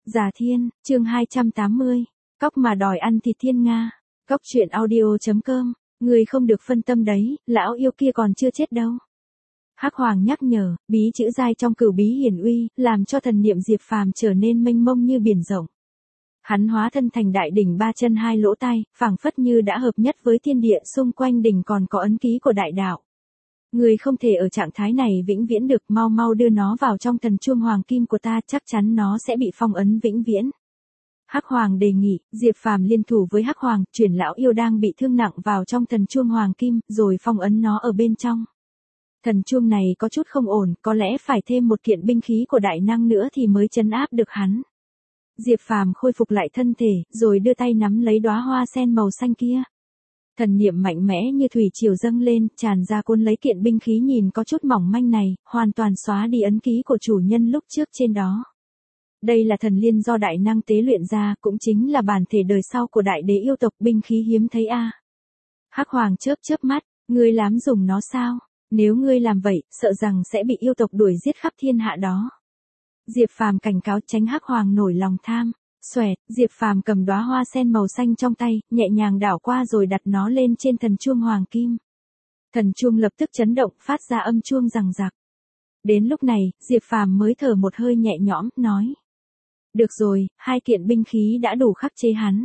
Già Thiên, chương 280, cóc mà đòi ăn thịt thiên Nga. Cóc truyện audio.com, người không được phân tâm đấy, lão yêu kia còn chưa chết đâu. Hắc Hoàng nhắc nhở, bí chữ giai trong Cửu Bí Hiển Uy, làm cho thần niệm Diệp Phàm trở nên mênh mông như biển rộng. Hắn hóa thân thành đại đỉnh ba chân hai lỗ tai, phảng phất như đã hợp nhất với thiên địa, xung quanh đỉnh còn có ấn ký của đại đạo. Người không thể ở trạng thái này vĩnh viễn được, mau mau đưa nó vào trong thần chuông hoàng kim của ta, chắc chắn nó sẽ bị phong ấn vĩnh viễn. Hắc Hoàng đề nghị, Diệp Phàm liên thủ với Hắc Hoàng, chuyển lão yêu đang bị thương nặng vào trong thần chuông hoàng kim, rồi phong ấn nó ở bên trong. Thần chuông này có chút không ổn, có lẽ phải thêm một kiện binh khí của đại năng nữa thì mới trấn áp được hắn. Diệp Phàm khôi phục lại thân thể, rồi đưa tay nắm lấy đóa hoa sen màu xanh kia. Thần niệm mạnh mẽ như thủy triều dâng lên, tràn ra cuốn lấy kiện binh khí nhìn có chút mỏng manh này, hoàn toàn xóa đi ấn ký của chủ nhân lúc trước trên đó. Đây là thần liên do đại năng tế luyện ra, cũng chính là bản thể đời sau của đại đế yêu tộc, binh khí hiếm thấy a. Hắc Hoàng chớp chớp mắt, ngươi dám dùng nó sao? Nếu ngươi làm vậy, sợ rằng sẽ bị yêu tộc đuổi giết khắp thiên hạ đó. Diệp Phàm cảnh cáo tránh Hắc Hoàng nổi lòng tham. Xoẹt, Diệp Phàm cầm đóa hoa sen màu xanh trong tay, nhẹ nhàng đảo qua rồi đặt nó lên trên thần chuông hoàng kim. Thần chuông lập tức chấn động, phát ra âm chuông rằng rặc. Đến lúc này, Diệp Phàm mới thở một hơi nhẹ nhõm, nói: được rồi, hai kiện binh khí đã đủ khắc chế hắn.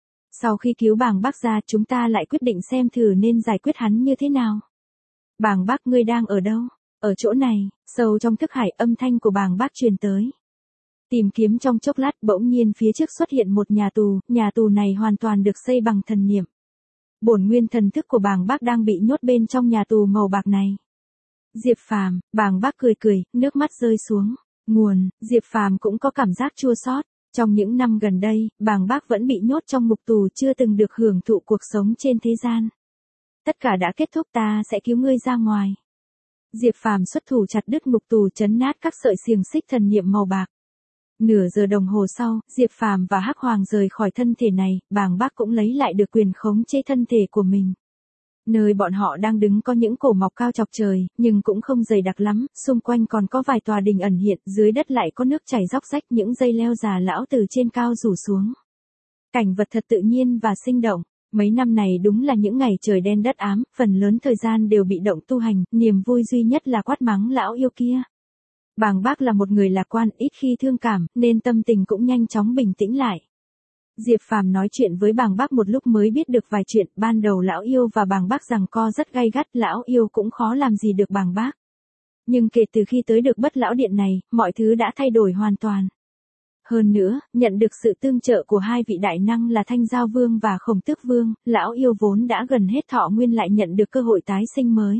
Sau khi cứu Bàng Bác ra, chúng ta lại quyết định xem thử nên giải quyết hắn như thế nào. Bàng Bác, ngươi đang ở đâu? Ở chỗ này. Sâu trong thức hải, âm thanh của Bàng Bác truyền tới. Tìm kiếm trong chốc lát, bỗng nhiên phía trước xuất hiện một nhà tù này hoàn toàn được xây bằng thần niệm. Bổn nguyên thần thức của Bàng Bác đang bị nhốt bên trong nhà tù màu bạc này. Diệp Phàm, Bàng Bác cười cười, nước mắt rơi xuống. Nguồn, Diệp Phàm cũng có cảm giác chua xót. Trong những năm gần đây, Bàng Bác vẫn bị nhốt trong ngục tù, chưa từng được hưởng thụ cuộc sống trên thế gian. Tất cả đã kết thúc, ta sẽ cứu ngươi ra ngoài. Diệp Phàm xuất thủ chặt đứt ngục tù, chấn nát các sợi xiềng xích thần niệm màu bạc. Nửa giờ đồng hồ sau, Diệp Phàm và Hắc Hoàng rời khỏi thân thể này, Bàng Bác cũng lấy lại được quyền khống chế thân thể của mình. Nơi bọn họ đang đứng có những cổ mọc cao chọc trời, nhưng cũng không dày đặc lắm, xung quanh còn có vài tòa đình ẩn hiện, dưới đất lại có nước chảy róc rách, những dây leo già lão từ trên cao rủ xuống. Cảnh vật thật tự nhiên và sinh động. Mấy năm này đúng là những ngày trời đen đất ám, phần lớn thời gian đều bị động tu hành, niềm vui duy nhất là quát mắng lão yêu kia. Bàng Bác là một người lạc quan, ít khi thương cảm, nên tâm tình cũng nhanh chóng bình tĩnh lại. Diệp Phàm nói chuyện với Bàng Bác một lúc mới biết được vài chuyện, ban đầu lão yêu và Bàng Bác giằng co rất gay gắt, lão yêu cũng khó làm gì được Bàng Bác. Nhưng kể từ khi tới được Bất Lão Điện này, mọi thứ đã thay đổi hoàn toàn. Hơn nữa, nhận được sự tương trợ của hai vị đại năng là Thanh Giao Vương và Khổng Tước Vương, lão yêu vốn đã gần hết thọ nguyên lại nhận được cơ hội tái sinh mới.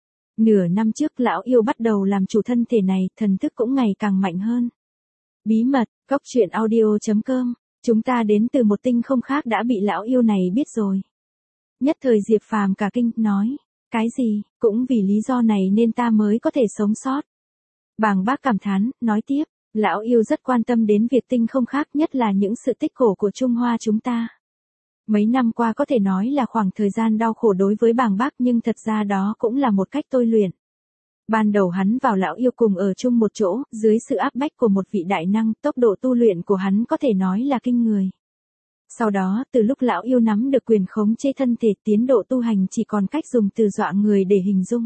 Nửa năm trước lão yêu bắt đầu làm chủ thân thể này, thần thức cũng ngày càng mạnh hơn. Bí mật, cóc truyện audio.com, chúng ta đến từ một tinh không khác đã bị lão yêu này biết rồi. Nhất thời Diệp Phàm cả kinh, nói: cái gì, cũng vì lý do này nên ta mới có thể sống sót. Bàng Bác cảm thán, nói tiếp: lão yêu rất quan tâm đến việc tinh không khác, nhất là những sự tích cổ của Trung Hoa chúng ta. Mấy năm qua có thể nói là khoảng thời gian đau khổ đối với Bàng Bác, nhưng thật ra đó cũng là một cách tôi luyện. Ban đầu hắn vào lão yêu cùng ở chung một chỗ, dưới sự áp bách của một vị đại năng, tốc độ tu luyện của hắn có thể nói là kinh người. Sau đó, từ lúc lão yêu nắm được quyền khống chế thân thể, tiến độ tu hành chỉ còn cách dùng từ dọa người để hình dung.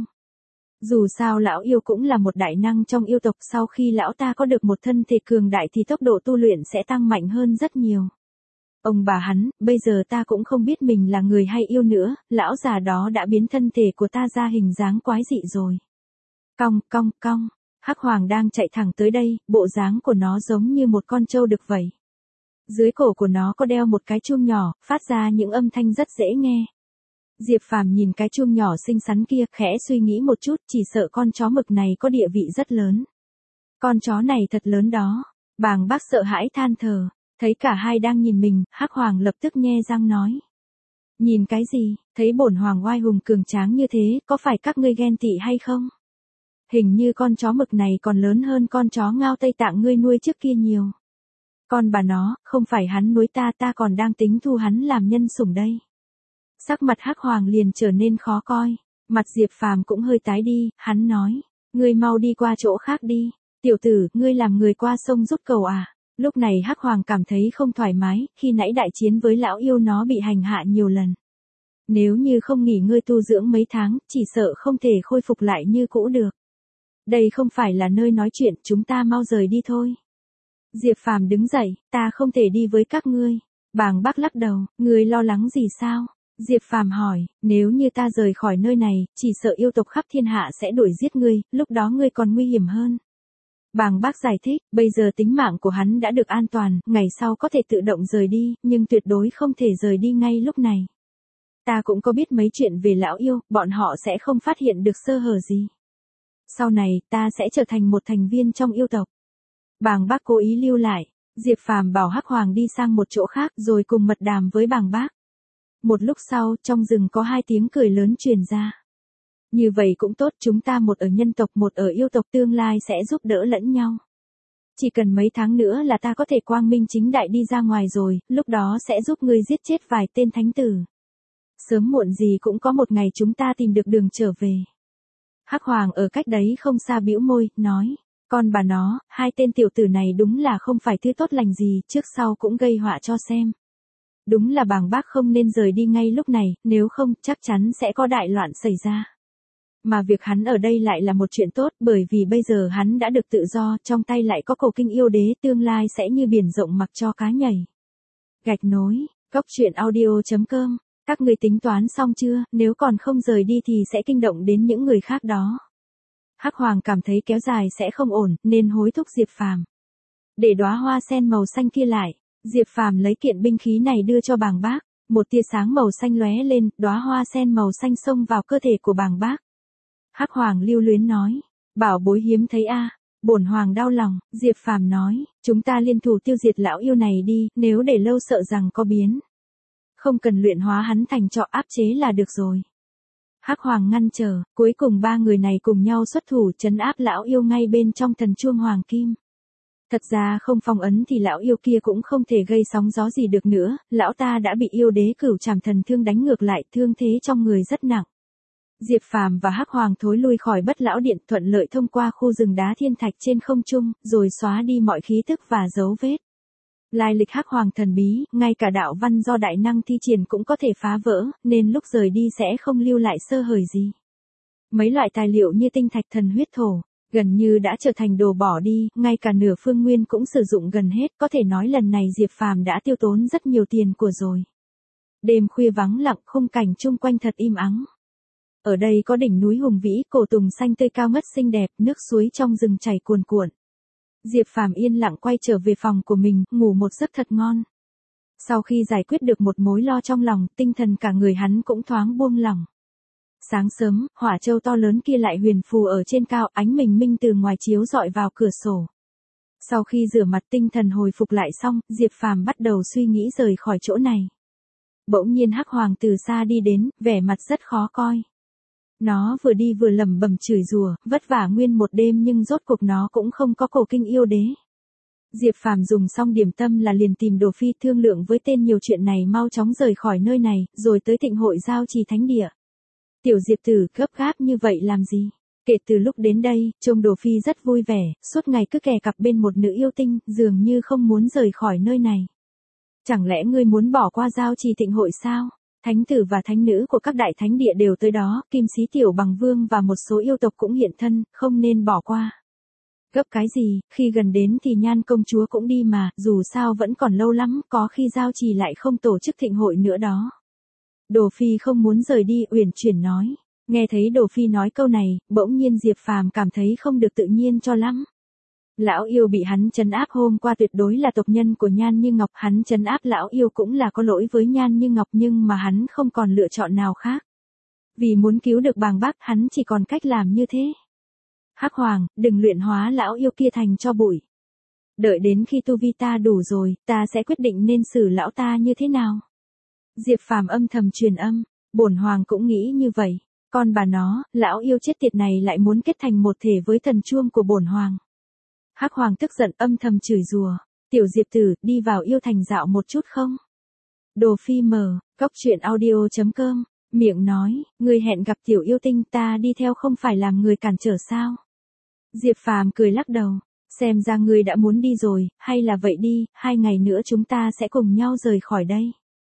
Dù sao lão yêu cũng là một đại năng trong yêu tộc, sau khi lão ta có được một thân thể cường đại thì tốc độ tu luyện sẽ tăng mạnh hơn rất nhiều. Ông bà hắn, bây giờ ta cũng không biết mình là người hay yêu nữa, lão già đó đã biến thân thể của ta ra hình dáng quái dị rồi. Cong, cong, cong, Hắc Hoàng đang chạy thẳng tới đây, bộ dáng của nó giống như một con trâu đực vậy. Dưới cổ của nó có đeo một cái chuông nhỏ, phát ra những âm thanh rất dễ nghe. Diệp Phàm nhìn cái chuông nhỏ xinh xắn kia, khẽ suy nghĩ một chút, chỉ sợ con chó mực này có địa vị rất lớn. Con chó này thật lớn đó. Bàng Bác sợ hãi than thở, thấy cả hai đang nhìn mình, Hắc Hoàng lập tức nhe răng nói: nhìn cái gì, thấy bổn hoàng oai hùng cường tráng như thế, có phải các ngươi ghen tị hay không? Hình như con chó mực này còn lớn hơn con chó Ngao Tây Tạng ngươi nuôi trước kia nhiều. Con bà nó, không phải hắn nuôi ta, ta còn đang tính thu hắn làm nhân sủng đây. Sắc mặt Hắc Hoàng liền trở nên khó coi, mặt Diệp Phàm cũng hơi tái đi, hắn nói: ngươi mau đi qua chỗ khác đi, tiểu tử, ngươi làm người qua sông rút cầu à? Lúc này Hắc Hoàng cảm thấy không thoải mái, khi nãy đại chiến với lão yêu nó bị hành hạ nhiều lần. Nếu như không nghỉ ngơi tu dưỡng mấy tháng, chỉ sợ không thể khôi phục lại như cũ được. Đây không phải là nơi nói chuyện, chúng ta mau rời đi thôi. Diệp Phàm đứng dậy, ta không thể đi với các ngươi. Bàng Bác lắc đầu, ngươi lo lắng gì sao? Diệp Phàm hỏi, nếu như ta rời khỏi nơi này, chỉ sợ yêu tộc khắp thiên hạ sẽ đuổi giết ngươi, lúc đó ngươi còn nguy hiểm hơn. Bàng Bác giải thích, bây giờ tính mạng của hắn đã được an toàn, ngày sau có thể tự động rời đi, nhưng tuyệt đối không thể rời đi ngay lúc này. Ta cũng có biết mấy chuyện về lão yêu, bọn họ sẽ không phát hiện được sơ hở gì. Sau này, ta sẽ trở thành một thành viên trong yêu tộc. Bàng Bác cố ý lưu lại, Diệp Phàm bảo Hắc Hoàng đi sang một chỗ khác rồi cùng mật đàm với Bàng Bác. Một lúc sau, trong rừng có hai tiếng cười lớn truyền ra. Như vậy cũng tốt, chúng ta một ở nhân tộc một ở yêu tộc tương lai sẽ giúp đỡ lẫn nhau. Chỉ cần mấy tháng nữa là ta có thể quang minh chính đại đi ra ngoài rồi, lúc đó sẽ giúp ngươi giết chết vài tên thánh tử. Sớm muộn gì cũng có một ngày chúng ta tìm được đường trở về. Hắc Hoàng ở cách đấy không xa bĩu môi, nói. Con bà nó, hai tên tiểu tử này đúng là không phải thứ tốt lành gì, trước sau cũng gây họa cho xem. Đúng là Bàng Bác không nên rời đi ngay lúc này, nếu không chắc chắn sẽ có đại loạn xảy ra. Mà việc hắn ở đây lại là một chuyện tốt, bởi vì bây giờ hắn đã được tự do, trong tay lại có cổ kinh yêu đế, tương lai sẽ như biển rộng mặc cho cá nhảy. Gạch nối, cốc truyện audio.com. Các người tính toán xong chưa, nếu còn không rời đi thì sẽ kinh động đến những người khác đó. Hắc Hoàng cảm thấy kéo dài sẽ không ổn, nên hối thúc Diệp Phàm. Để đóa hoa sen màu xanh kia lại, Diệp Phàm lấy kiện binh khí này đưa cho Bàng Bác, một tia sáng màu xanh lóe lên, đóa hoa sen màu xanh xông vào cơ thể của Bàng Bác. Hắc Hoàng lưu luyến nói, bảo bối hiếm thấy a. Bổn hoàng đau lòng, Diệp Phàm nói, chúng ta liên thủ tiêu diệt lão yêu này đi, nếu để lâu sợ rằng có biến. Không cần luyện hóa hắn thành trọ áp chế là được rồi. Hắc Hoàng ngăn trở, cuối cùng ba người này cùng nhau xuất thủ trấn áp lão yêu ngay bên trong thần chuông hoàng kim. Thật ra không phong ấn thì lão yêu kia cũng không thể gây sóng gió gì được nữa, lão ta đã bị yêu đế Cửu Trảm Thần Thương đánh ngược lại, thương thế trong người rất nặng. Diệp Phàm và Hắc Hoàng thối lui khỏi Bất Lão Điện, thuận lợi thông qua khu rừng đá thiên thạch trên không trung, rồi xóa đi mọi khí tức và dấu vết. Lai lịch Hắc Hoàng thần bí, ngay cả đạo văn do đại năng thi triển cũng có thể phá vỡ, nên lúc rời đi sẽ không lưu lại sơ hở gì. Mấy loại tài liệu như tinh thạch thần huyết thổ, gần như đã trở thành đồ bỏ đi, ngay cả nửa phương nguyên cũng sử dụng gần hết, có thể nói lần này Diệp Phàm đã tiêu tốn rất nhiều tiền của rồi. Đêm khuya vắng lặng, khung cảnh chung quanh thật im ắng. Ở đây có đỉnh núi hùng vĩ, cổ tùng xanh tươi cao ngất xinh đẹp, nước suối trong rừng chảy cuồn cuộn. Diệp Phàm yên lặng quay trở về phòng của mình, ngủ một giấc thật ngon. Sau khi giải quyết được một mối lo trong lòng, tinh thần cả người hắn cũng thoáng buông lỏng. Sáng sớm, hỏa châu to lớn kia lại huyền phù ở trên cao, ánh bình minh từ ngoài chiếu rọi vào cửa sổ. Sau khi rửa mặt tinh thần hồi phục lại xong, Diệp Phàm bắt đầu suy nghĩ rời khỏi chỗ này. Bỗng nhiên Hắc Hoàng từ xa đi đến, vẻ mặt rất khó coi. Nó vừa đi vừa lẩm bẩm chửi rủa, vất vả nguyên một đêm nhưng rốt cuộc nó cũng không có cổ kinh yêu đế. Diệp Phàm dùng xong điểm tâm là liền tìm Đồ Phi thương lượng với tên nhiều chuyện này mau chóng rời khỏi nơi này, rồi tới Thịnh Hội Giao Trì Thánh Địa. Tiểu Diệp Tử gấp gáp như vậy làm gì? Kể từ lúc đến đây, trông Đồ Phi rất vui vẻ, suốt ngày cứ kè cặp bên một nữ yêu tinh, dường như không muốn rời khỏi nơi này. Chẳng lẽ ngươi muốn bỏ qua Giao Trì Thịnh Hội sao? Thánh tử và thánh nữ của các đại thánh địa đều tới đó, Kim Sĩ Tiểu Bằng Vương và một số yêu tộc cũng hiện thân, không nên bỏ qua. Gấp cái gì, khi gần đến thì Nhan công chúa cũng đi mà, dù sao vẫn còn lâu lắm, có khi Giao Trì lại không tổ chức thịnh hội nữa đó. Đồ Phi không muốn rời đi, uyển chuyển nói. Nghe thấy Đồ Phi nói câu này, bỗng nhiên Diệp Phàm cảm thấy không được tự nhiên cho lắm. Lão yêu bị hắn trấn áp hôm qua tuyệt đối là tộc nhân của Nhan Như Ngọc, hắn trấn áp lão yêu cũng là có lỗi với Nhan Như Ngọc nhưng mà hắn không còn lựa chọn nào khác. Vì muốn cứu được Bàng Bác, hắn chỉ còn cách làm như thế. Hắc Hoàng, đừng luyện hóa lão yêu kia thành cho bụi. Đợi đến khi tu vi ta đủ rồi, ta sẽ quyết định nên xử lão ta như thế nào. Diệp Phàm âm thầm truyền âm, bổn hoàng cũng nghĩ như vậy. Con bà nó, lão yêu chết tiệt này lại muốn kết thành một thể với thần chuông của bổn hoàng. Hắc Hoàng tức giận âm thầm chửi rủa, Tiểu Diệp Tử, đi vào yêu thành dạo một chút không? Đồ Phi mở, cốc truyện audio.com, miệng nói, người hẹn gặp tiểu yêu tinh ta đi theo không phải làm người cản trở sao? Diệp Phàm cười lắc đầu, Xem ra ngươi đã muốn đi rồi, hay là vậy đi, 2 ngày nữa chúng ta sẽ cùng nhau rời khỏi đây.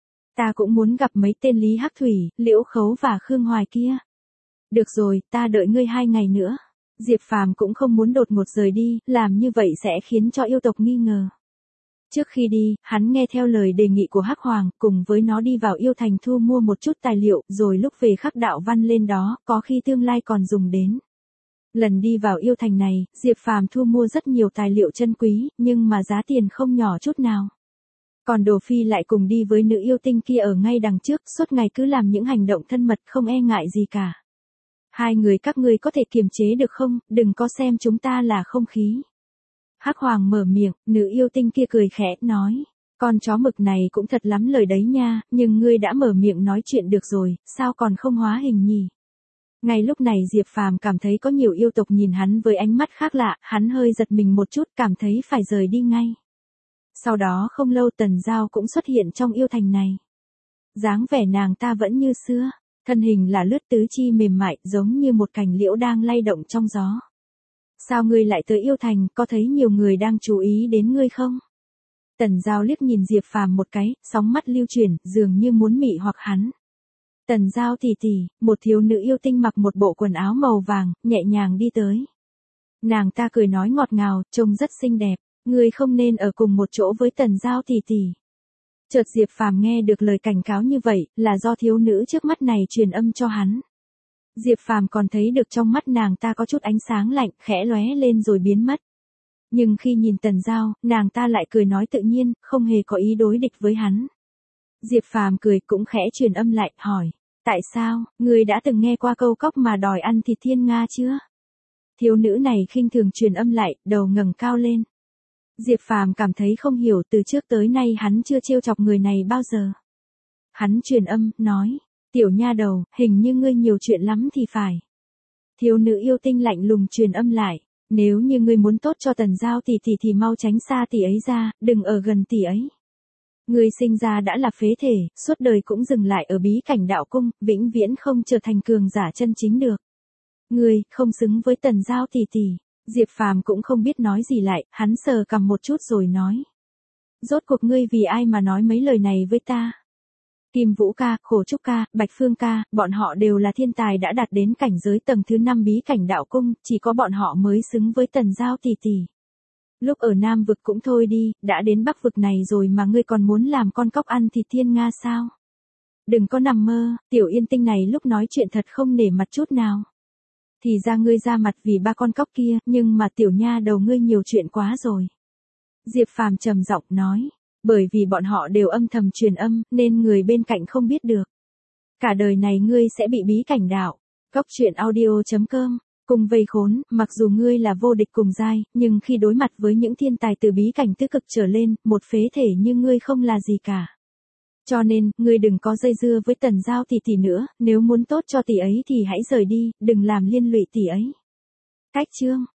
Ta cũng muốn gặp mấy tên Lý Hắc Thủy, Liễu Khấu và Khương Hoài kia. Được rồi, ta đợi ngươi 2 ngày nữa. Diệp Phàm cũng không muốn đột ngột rời đi, làm như vậy sẽ khiến cho yêu tộc nghi ngờ. Trước khi đi, hắn nghe theo lời đề nghị của Hắc Hoàng, cùng với nó đi vào yêu thành thu mua một chút tài liệu, rồi lúc về khắc đạo văn lên đó, có khi tương lai còn dùng đến. Lần đi vào yêu thành này, Diệp Phàm thu mua rất nhiều tài liệu chân quý, nhưng mà giá tiền không nhỏ chút nào. Còn Đồ Phi lại cùng đi với nữ yêu tinh kia ở ngay đằng trước, suốt ngày cứ làm những hành động thân mật không e ngại gì cả. Hai người các ngươi có thể kiềm chế được không, đừng có xem chúng ta là không khí. Hắc Hoàng mở miệng, nữ yêu tinh kia cười khẽ, nói. Con chó mực này cũng thật lắm lời đấy nha, nhưng ngươi đã mở miệng nói chuyện được rồi, sao còn không hóa hình nhỉ? Ngay lúc này Diệp Phàm cảm thấy có nhiều yêu tộc nhìn hắn với ánh mắt khác lạ, hắn hơi giật mình một chút, cảm thấy phải rời đi ngay. Sau đó không lâu Tần Giao cũng xuất hiện trong yêu thành này. Dáng vẻ nàng ta vẫn như xưa, thân hình là lướt tứ chi mềm mại, giống như một cành liễu đang lay động trong gió. Sao ngươi lại tới yêu thành, có thấy nhiều người đang chú ý đến ngươi không? Tần Giao liếc nhìn Diệp Phàm một cái, sóng mắt lưu chuyển, dường như muốn mị hoặc hắn. Tần Giao tỷ tỷ, một thiếu nữ yêu tinh mặc một bộ quần áo màu vàng, nhẹ nhàng đi tới. Nàng ta cười nói ngọt ngào, trông rất xinh đẹp, ngươi không nên ở cùng một chỗ với Tần Giao tỷ tỷ. Chợt Diệp Phàm nghe được lời cảnh cáo như vậy, là do thiếu nữ trước mắt này truyền âm cho hắn. Diệp Phàm còn thấy được trong mắt nàng ta có chút ánh sáng lạnh, khẽ lóe lên rồi biến mất. Nhưng khi nhìn Tần Giao, nàng ta lại cười nói tự nhiên, không hề có ý đối địch với hắn. Diệp Phàm cười cũng khẽ truyền âm lại, hỏi. Tại sao, ngươi đã từng nghe qua câu cóc mà đòi ăn thịt thiên nga chưa? Thiếu nữ này khinh thường truyền âm lại, đầu ngẩng cao lên. Diệp Phàm cảm thấy không hiểu, từ trước tới nay hắn chưa trêu chọc người này bao giờ. Hắn truyền âm, nói. Tiểu nha đầu, hình như ngươi nhiều chuyện lắm thì phải. Thiếu nữ yêu tinh lạnh lùng truyền âm lại. Nếu như ngươi muốn tốt cho Tần Giao tỷ tỷ thì mau tránh xa tỷ ấy ra, đừng ở gần tỷ ấy. Ngươi sinh ra đã là phế thể, suốt đời cũng dừng lại ở bí cảnh đạo cung, vĩnh viễn không trở thành cường giả chân chính được. Ngươi, không xứng với Tần Giao tỷ tỷ. Diệp Phàm cũng không biết nói gì lại, hắn sờ cằm một chút rồi nói. Rốt cuộc ngươi vì ai mà nói mấy lời này với ta? Kim Vũ ca, Khổ Trúc ca, Bạch Phương ca, bọn họ đều là thiên tài đã đạt đến cảnh giới tầng thứ 5 bí cảnh đạo cung, chỉ có bọn họ mới xứng với Tần Giao tỷ tỷ. Lúc ở Nam vực cũng thôi đi, đã đến Bắc vực này rồi mà ngươi còn muốn làm con cóc ăn thịt thiên nga sao? Đừng có nằm mơ, tiểu yên tinh này lúc nói chuyện thật không nể mặt chút nào. Thì ra ngươi ra mặt vì ba con cóc kia, nhưng mà tiểu nha đầu ngươi nhiều chuyện quá rồi. Diệp Phàm trầm giọng nói, bởi vì bọn họ đều âm thầm truyền âm, nên người bên cạnh không biết được. Cả đời này ngươi sẽ bị bí cảnh đạo. Cóc truyện audio.com. Cùng vây khốn, mặc dù ngươi là vô địch cùng giai, nhưng khi đối mặt với những thiên tài từ bí cảnh tứ cực trở lên, một phế thể như ngươi không là gì cả. Cho nên, ngươi đừng có dây dưa với Tần Giao tỷ tỷ nữa, nếu muốn tốt cho tỷ ấy thì hãy rời đi, đừng làm liên lụy tỷ ấy. Cách chương